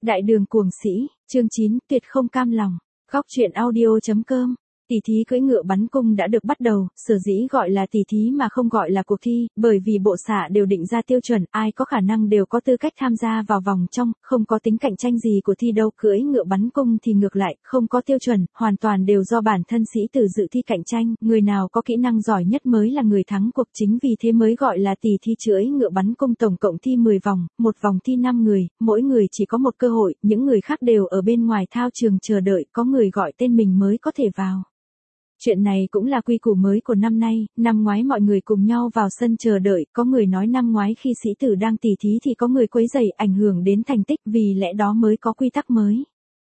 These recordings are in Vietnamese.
Đại đường cuồng sĩ, chương 9, tuyệt không cam lòng. Góc truyện audio.com. Tỷ thí cưỡi ngựa bắn cung đã được bắt đầu, sở dĩ gọi là tỷ thí mà không gọi là cuộc thi, bởi vì bộ xạ đều định ra tiêu chuẩn, ai có khả năng đều có tư cách tham gia vào vòng trong, không có tính cạnh tranh gì của thi đấu. Cưỡi ngựa bắn cung thì ngược lại, không có tiêu chuẩn, hoàn toàn đều do bản thân sĩ tử dự thi cạnh tranh, người nào có kỹ năng giỏi nhất mới là người thắng cuộc, chính vì thế mới gọi là tỷ thi cưỡi ngựa bắn cung. Tổng cộng thi 10 vòng, một vòng thi 5 người, mỗi người chỉ có một cơ hội, những người khác đều ở bên ngoài thao trường chờ đợi, có người gọi tên mình mới có thể vào. Chuyện này cũng là quy củ mới của năm nay, năm ngoái mọi người cùng nhau vào sân chờ đợi, có người nói năm ngoái khi sĩ tử đang tỉ thí thì có người quấy rầy ảnh hưởng đến thành tích, vì lẽ đó mới có quy tắc mới.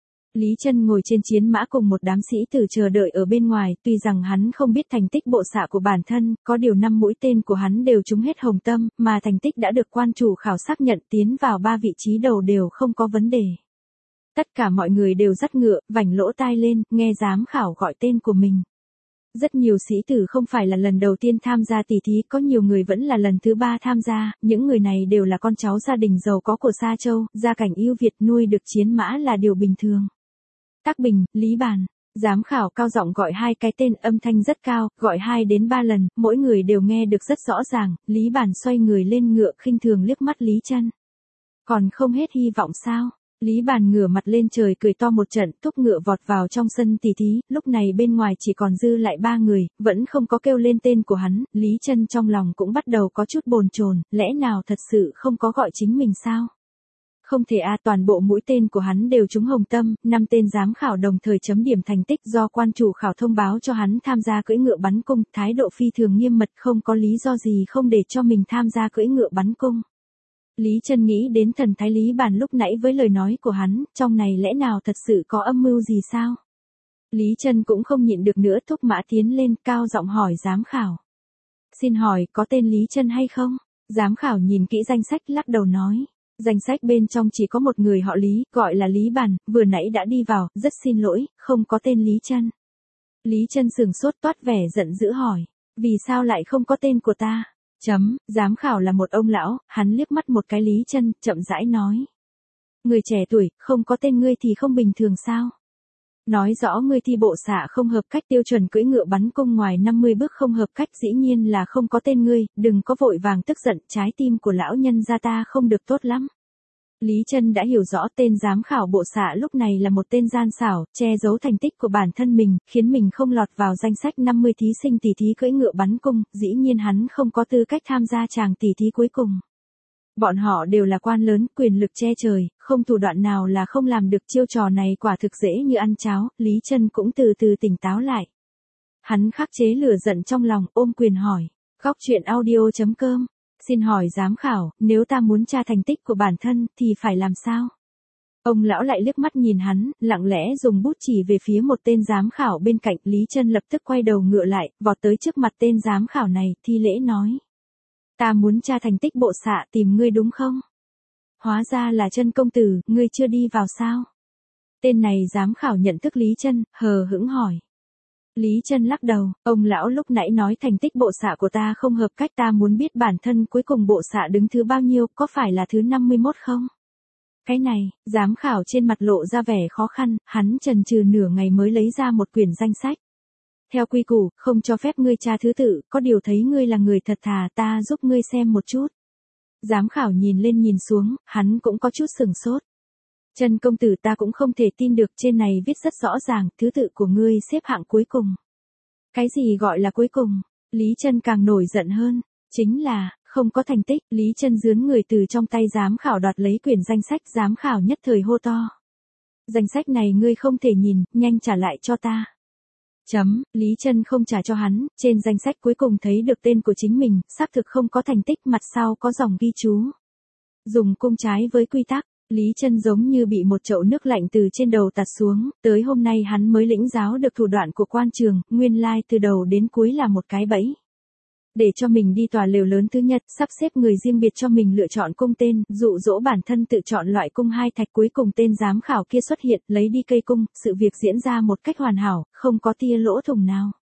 Lý Chân ngồi trên chiến mã cùng một đám sĩ tử chờ đợi ở bên ngoài, tuy rằng hắn không biết thành tích bộ xạ của bản thân, có điều 5 mũi tên của hắn đều trúng hết hồng tâm, mà thành tích đã được quan chủ khảo xác nhận tiến vào 3 vị trí đầu đều không có vấn đề. Tất cả mọi người đều dắt ngựa, vảnh lỗ tai lên, nghe giám khảo gọi tên của mình. Rất nhiều sĩ tử không phải là lần đầu tiên tham gia tỷ thí, có nhiều người vẫn là lần thứ 3 tham gia, những người này đều là con cháu gia đình giàu có của Sa Châu, gia cảnh ưu việt, nuôi được chiến mã là điều bình thường. Tác Bình, Lý Bàn, giám khảo cao giọng gọi 2 cái tên, âm thanh rất cao, gọi 2 đến 3 lần, mỗi người đều nghe được rất rõ ràng. Lý Bàn xoay người lên ngựa khinh thường liếc mắt Lý Chân. Còn không hết hy vọng sao? Lý Bàn ngửa mặt lên trời cười to một trận, thúc ngựa vọt vào trong sân tỷ thí, lúc này bên ngoài chỉ còn dư lại 3 người, vẫn không có kêu lên tên của hắn, Lý Chân trong lòng cũng bắt đầu có chút bồn chồn, lẽ nào thật sự không có gọi chính mình sao? Không thể toàn bộ mũi tên của hắn đều trúng hồng tâm, 5 tên giám khảo đồng thời chấm điểm thành tích do quan chủ khảo thông báo cho hắn tham gia cưỡi ngựa bắn cung, thái độ phi thường nghiêm mật, không có lý do gì không để cho mình tham gia cưỡi ngựa bắn cung. Lý Chân nghĩ đến thần thái Lý Bàn lúc nãy với lời nói của hắn, trong này lẽ nào thật sự có âm mưu gì sao? Lý Chân cũng không nhịn được nữa, thúc mã tiến lên, cao giọng hỏi giám khảo. Xin hỏi, có tên Lý Chân hay không? Giám khảo nhìn kỹ danh sách lắc đầu nói. Danh sách bên trong chỉ có một người họ Lý, gọi là Lý Bàn, vừa nãy đã đi vào, rất xin lỗi, không có tên Lý Chân. Lý Chân sừng sốt toát vẻ giận dữ hỏi. Vì sao lại không có tên của ta? Giám khảo là một ông lão, hắn liếc mắt một cái Lý Chân, chậm rãi nói. Người trẻ tuổi, không có tên ngươi thì không bình thường sao? Nói rõ ngươi thi bộ xạ không hợp cách, tiêu chuẩn cưỡi ngựa bắn cung ngoài 50 bước không hợp cách, dĩ nhiên là không có tên ngươi, đừng có vội vàng tức giận, trái tim của lão nhân gia ta không được tốt lắm. Lý Chân đã hiểu rõ tên giám khảo bộ xạ lúc này là một tên gian xảo, che giấu thành tích của bản thân mình, khiến mình không lọt vào danh sách 50 thí sinh tỷ thí cưỡi ngựa bắn cung, dĩ nhiên hắn không có tư cách tham gia chàng tỷ thí cuối cùng. Bọn họ đều là quan lớn, quyền lực che trời, không thủ đoạn nào là không làm được, chiêu trò này quả thực dễ như ăn cháo, Lý Chân cũng từ từ tỉnh táo lại. Hắn khắc chế lửa giận trong lòng, ôm quyền hỏi. Góc truyện audio.com. Xin hỏi giám khảo, nếu ta muốn tra thành tích của bản thân, thì phải làm sao? Ông lão lại liếc mắt nhìn hắn, lặng lẽ dùng bút chỉ về phía một tên giám khảo bên cạnh. Lý Chân lập tức quay đầu ngựa lại, vọt tới trước mặt tên giám khảo này, thi lễ nói. Ta muốn tra thành tích bộ xạ, tìm ngươi đúng không? Hóa ra là Chân công tử, ngươi chưa đi vào sao? Tên này giám khảo nhận thức Lý Chân, hờ hững hỏi. Lý Chân lắc đầu, ông lão lúc nãy nói thành tích bộ xạ của ta không hợp cách, ta muốn biết bản thân cuối cùng bộ xạ đứng thứ bao nhiêu, có phải là thứ 51 không? Cái này, giám khảo trên mặt lộ ra vẻ khó khăn, hắn chần chừ nửa ngày mới lấy ra một quyển danh sách. Theo quy củ, không cho phép ngươi tra thứ tự, có điều thấy ngươi là người thật thà, ta giúp ngươi xem một chút. Giám khảo nhìn lên nhìn xuống, hắn cũng có chút sửng sốt. Chân công tử, ta cũng không thể tin được, trên này viết rất rõ ràng, thứ tự của ngươi xếp hạng cuối cùng. Cái gì gọi là cuối cùng? Lý Chân càng nổi giận hơn. Chính là, không có thành tích. Lý Chân giương người từ trong tay giám khảo đoạt lấy quyển danh sách, giám khảo nhất thời hô to. Danh sách này ngươi không thể nhìn, nhanh trả lại cho ta. Lý Chân không trả cho hắn, trên danh sách cuối cùng thấy được tên của chính mình, xác thực không có thành tích, mặt sau có dòng ghi chú. Dùng cung trái với quy tắc. Lý Chân giống như bị một chậu nước lạnh từ trên đầu tạt xuống, tới hôm nay hắn mới lĩnh giáo được thủ đoạn của quan trường, nguyên lai từ đầu đến cuối là một cái bẫy. Để cho mình đi tòa lều lớn thứ nhất, sắp xếp người riêng biệt cho mình lựa chọn cung tên, dụ dỗ bản thân tự chọn loại cung 2 thạch, cuối cùng tên giám khảo kia xuất hiện, lấy đi cây cung, sự việc diễn ra một cách hoàn hảo, không có tia lỗ thủng nào.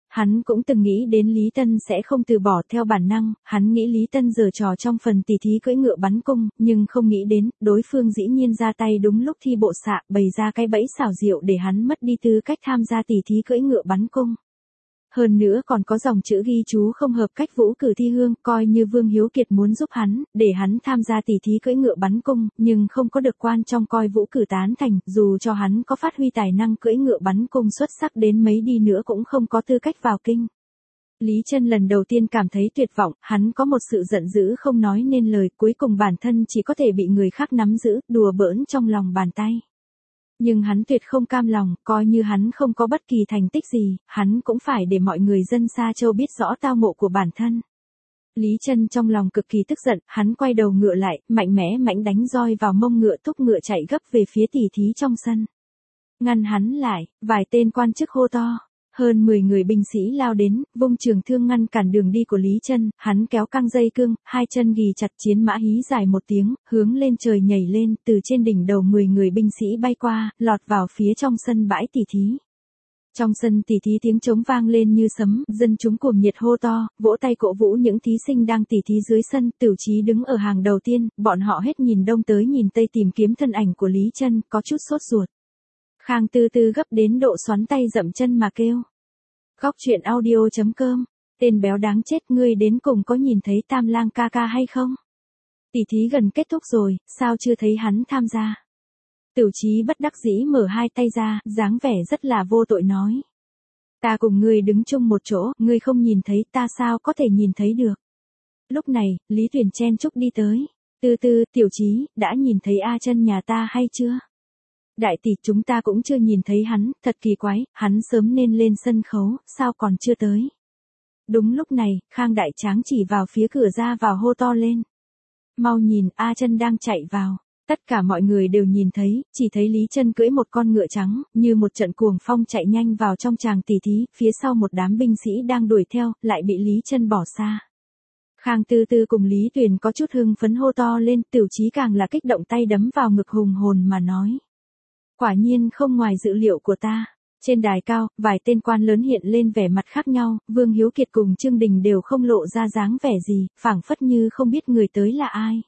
Hắn cũng từng nghĩ đến Lý Tân sẽ không từ bỏ. Theo bản năng, hắn nghĩ Lý Tân giở trò trong phần tỉ thí cưỡi ngựa bắn cung, nhưng không nghĩ đến, đối phương dĩ nhiên ra tay đúng lúc thi bộ xạ, bày ra cái bẫy xảo diệu để hắn mất đi tư cách tham gia tỉ thí cưỡi ngựa bắn cung. Hơn nữa còn có dòng chữ ghi chú không hợp cách Vũ Cử Thi Hương, coi như Vương Hiếu Kiệt muốn giúp hắn, để hắn tham gia tỉ thí cưỡi ngựa bắn cung, nhưng không có được quan trong coi Vũ Cử tán thành, dù cho hắn có phát huy tài năng cưỡi ngựa bắn cung xuất sắc đến mấy đi nữa cũng không có tư cách vào kinh. Lý Chân lần đầu tiên cảm thấy tuyệt vọng, hắn có một sự giận dữ không nói nên lời, cuối cùng bản thân chỉ có thể bị người khác nắm giữ, đùa bỡn trong lòng bàn tay. Nhưng hắn tuyệt không cam lòng, coi như hắn không có bất kỳ thành tích gì, hắn cũng phải để mọi người dân Sa Châu biết rõ tao ngộ của bản thân. Lý Chân trong lòng cực kỳ tức giận, hắn quay đầu ngựa lại, mạnh mẽ mãnh đánh roi vào mông ngựa, thúc ngựa chạy gấp về phía tỉ thí trong sân. Ngăn hắn lại, vài tên quan chức hô to. Hơn 10 người binh sĩ lao đến, vung trường thương ngăn cản đường đi của Lý Chân, hắn kéo căng dây cương, hai chân ghì chặt, chiến mã hí dài một tiếng, hướng lên trời nhảy lên, từ trên đỉnh đầu 10 người binh sĩ bay qua, lọt vào phía trong sân bãi tỉ thí. Trong sân tỉ thí tiếng trống vang lên như sấm, dân chúng cuồng nhiệt hô to, vỗ tay cổ vũ những thí sinh đang tỉ thí dưới sân. Tửu Chí đứng ở hàng đầu tiên, bọn họ hết nhìn đông tới nhìn tây tìm kiếm thân ảnh của Lý Chân, có chút sốt ruột. Khang Tư Tư gấp đến độ xoắn tay dậm chân mà kêu. Góc truyện audio.com, tên béo đáng chết, ngươi đến cùng có nhìn thấy Tam Lang ca ca hay không? Tỉ thí gần kết thúc rồi, sao chưa thấy hắn tham gia? Tửu Chí bất đắc dĩ mở hai tay ra, dáng vẻ rất là vô tội nói. Ta cùng ngươi đứng chung một chỗ, ngươi không nhìn thấy, ta sao có thể nhìn thấy được? Lúc này, Lý Tuyền chen chúc đi tới. Tư Tư, Tiểu Chí, đã nhìn thấy A Chân nhà ta hay chưa? Đại tỷ, chúng ta cũng chưa nhìn thấy hắn, thật kỳ quái, hắn sớm nên lên sân khấu, sao còn chưa tới? Đúng lúc này, Khang Đại Tráng chỉ vào phía cửa ra vào hô to lên. Mau nhìn, A Chân đang chạy vào. Tất cả mọi người đều nhìn thấy, chỉ thấy Lý Chân cưỡi một con ngựa trắng, như một trận cuồng phong chạy nhanh vào trong tràng tỉ thí, phía sau một đám binh sĩ đang đuổi theo, lại bị Lý Chân bỏ xa. Khang Tư Tư cùng Lý Tuyền có chút hưng phấn hô to lên, Tửu Chí càng là kích động tay đấm vào ngực hùng hồn mà nói. Quả nhiên không ngoài dự liệu của ta. Trên đài cao, vài tên quan lớn hiện lên vẻ mặt khác nhau, Vương Hiếu Kiệt cùng Trương Đình đều không lộ ra dáng vẻ gì, phảng phất như không biết người tới là ai.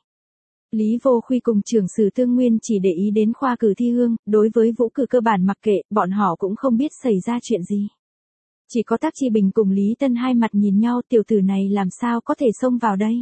Lý Vô Khuy cùng trưởng sử Tương Nguyên chỉ để ý đến khoa cử thi hương, đối với vũ cử cơ bản mặc kệ, bọn họ cũng không biết xảy ra chuyện gì. Chỉ có Tác Chi Bình cùng Lý Tân hai mặt nhìn nhau, tiểu tử này làm sao có thể xông vào đây.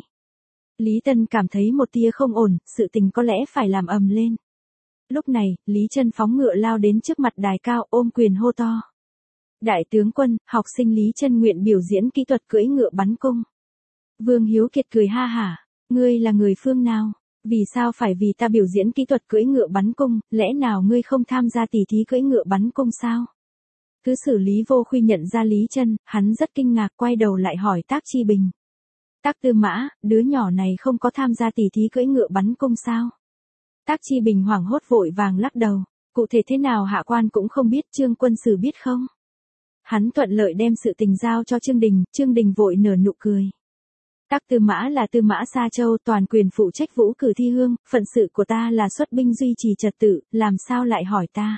Lý Tân cảm thấy một tia không ổn, sự tình có lẽ phải làm ầm lên. Lúc này, Lý Chân phóng ngựa lao đến trước mặt đài cao, ôm quyền hô to. Đại tướng quân, học sinh Lý Chân nguyện biểu diễn kỹ thuật cưỡi ngựa bắn cung. Vương Hiếu Kiệt cười ha hả, ngươi là người phương nào? Vì sao phải vì ta biểu diễn kỹ thuật cưỡi ngựa bắn cung, lẽ nào ngươi không tham gia tỉ thí cưỡi ngựa bắn cung sao? Thứ sử Lý Vô Khuy nhận ra Lý Chân, hắn rất kinh ngạc quay đầu lại hỏi Tác Chi Bình. Tác Tư Mã, đứa nhỏ này không có tham gia tỉ thí cưỡi ngựa bắn cung sao? Tác Chi Bình hoảng hốt vội vàng lắc đầu, cụ thể thế nào hạ quan cũng không biết, Trương quân sử biết không? Hắn thuận lợi đem sự tình giao cho Trương Đình vội nở nụ cười. Tác Tư Mã là Tư Mã Sa Châu, toàn quyền phụ trách vũ cử thi hương, phận sự của ta là xuất binh duy trì trật tự, làm sao lại hỏi ta?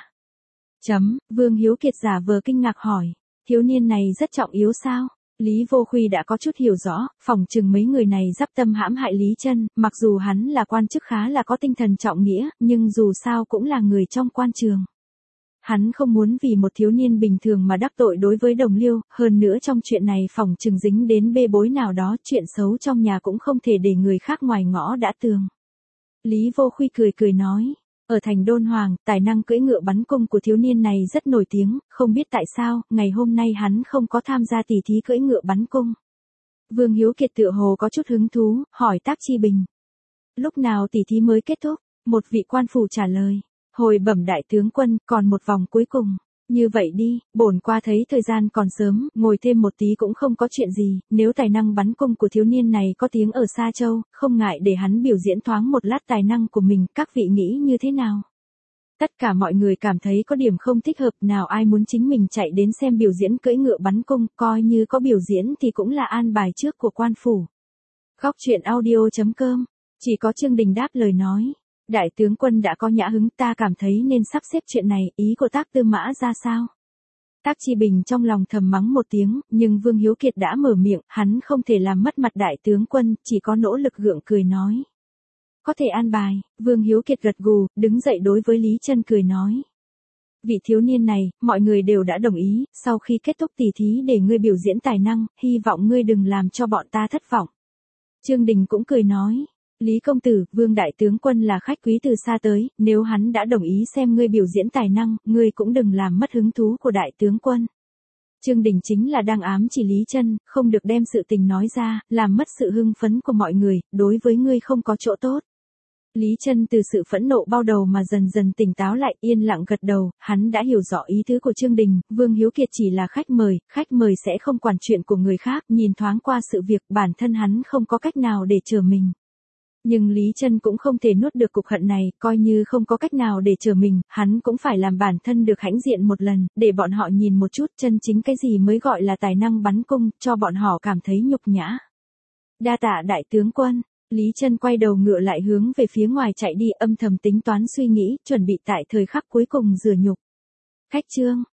Vương Hiếu Kiệt giả vờ kinh ngạc hỏi, thiếu niên này rất trọng yếu sao? Lý Vô Khuy đã có chút hiểu rõ, phỏng chừng mấy người này dắp tâm hãm hại Lý Chân, mặc dù hắn là quan chức khá là có tinh thần trọng nghĩa, nhưng dù sao cũng là người trong quan trường. Hắn không muốn vì một thiếu niên bình thường mà đắc tội đối với đồng liêu, hơn nữa trong chuyện này phỏng chừng dính đến bê bối nào đó, chuyện xấu trong nhà cũng không thể để người khác ngoài ngõ đã tường. Lý Vô Khuy cười nói. Ở thành Đôn Hoàng, tài năng cưỡi ngựa bắn cung của thiếu niên này rất nổi tiếng, không biết tại sao, ngày hôm nay hắn không có tham gia tỉ thí cưỡi ngựa bắn cung. Vương Hiếu Kiệt tựa hồ có chút hứng thú, hỏi Tác Chi Bình. Lúc nào tỉ thí mới kết thúc? Một vị quan phủ trả lời. Hồi bẩm đại tướng quân, còn một vòng cuối cùng. Như vậy đi, bổn qua thấy thời gian còn sớm, ngồi thêm một tí cũng không có chuyện gì, nếu tài năng bắn cung của thiếu niên này có tiếng ở Sa Châu, không ngại để hắn biểu diễn thoáng một lát tài năng của mình, các vị nghĩ như thế nào? Tất cả mọi người cảm thấy có điểm không thích hợp, nào ai muốn chính mình chạy đến xem biểu diễn cưỡi ngựa bắn cung, coi như có biểu diễn thì cũng là an bài trước của quan phủ. Góc truyện audio.com, chỉ có Trương Đình đáp lời nói. Đại tướng quân đã có nhã hứng, ta cảm thấy nên sắp xếp chuyện này, ý của Tác Tư Mã ra sao? Tác Chi Bình trong lòng thầm mắng một tiếng, nhưng Vương Hiếu Kiệt đã mở miệng, hắn không thể làm mất mặt đại tướng quân, chỉ có nỗ lực gượng cười nói. Có thể an bài, Vương Hiếu Kiệt gật gù, đứng dậy đối với Lý Chân cười nói. Vị thiếu niên này, mọi người đều đã đồng ý, sau khi kết thúc tỉ thí để ngươi biểu diễn tài năng, hy vọng ngươi đừng làm cho bọn ta thất vọng. Trương Đình cũng cười nói. Lý công tử, Vương đại tướng quân là khách quý từ xa tới, nếu hắn đã đồng ý xem ngươi biểu diễn tài năng, ngươi cũng đừng làm mất hứng thú của đại tướng quân. Trương Đình chính là đang ám chỉ Lý Chân, không được đem sự tình nói ra, làm mất sự hưng phấn của mọi người, đối với ngươi không có chỗ tốt. Lý Chân từ sự phẫn nộ bao đầu mà dần dần tỉnh táo lại, yên lặng gật đầu, hắn đã hiểu rõ ý tứ của Trương Đình, Vương Hiếu Kiệt chỉ là khách mời sẽ không quản chuyện của người khác, nhìn thoáng qua sự việc, bản thân hắn không có cách nào để trở mình. Nhưng Lý Chân cũng không thể nuốt được cục hận này, coi như không có cách nào để trở mình, hắn cũng phải làm bản thân được hãnh diện một lần, để bọn họ nhìn một chút chân chính cái gì mới gọi là tài năng bắn cung, cho bọn họ cảm thấy nhục nhã. Đa tạ đại tướng quân. Lý Chân quay đầu ngựa lại hướng về phía ngoài chạy đi, âm thầm tính toán suy nghĩ, chuẩn bị tại thời khắc cuối cùng rửa nhục. Khách trương,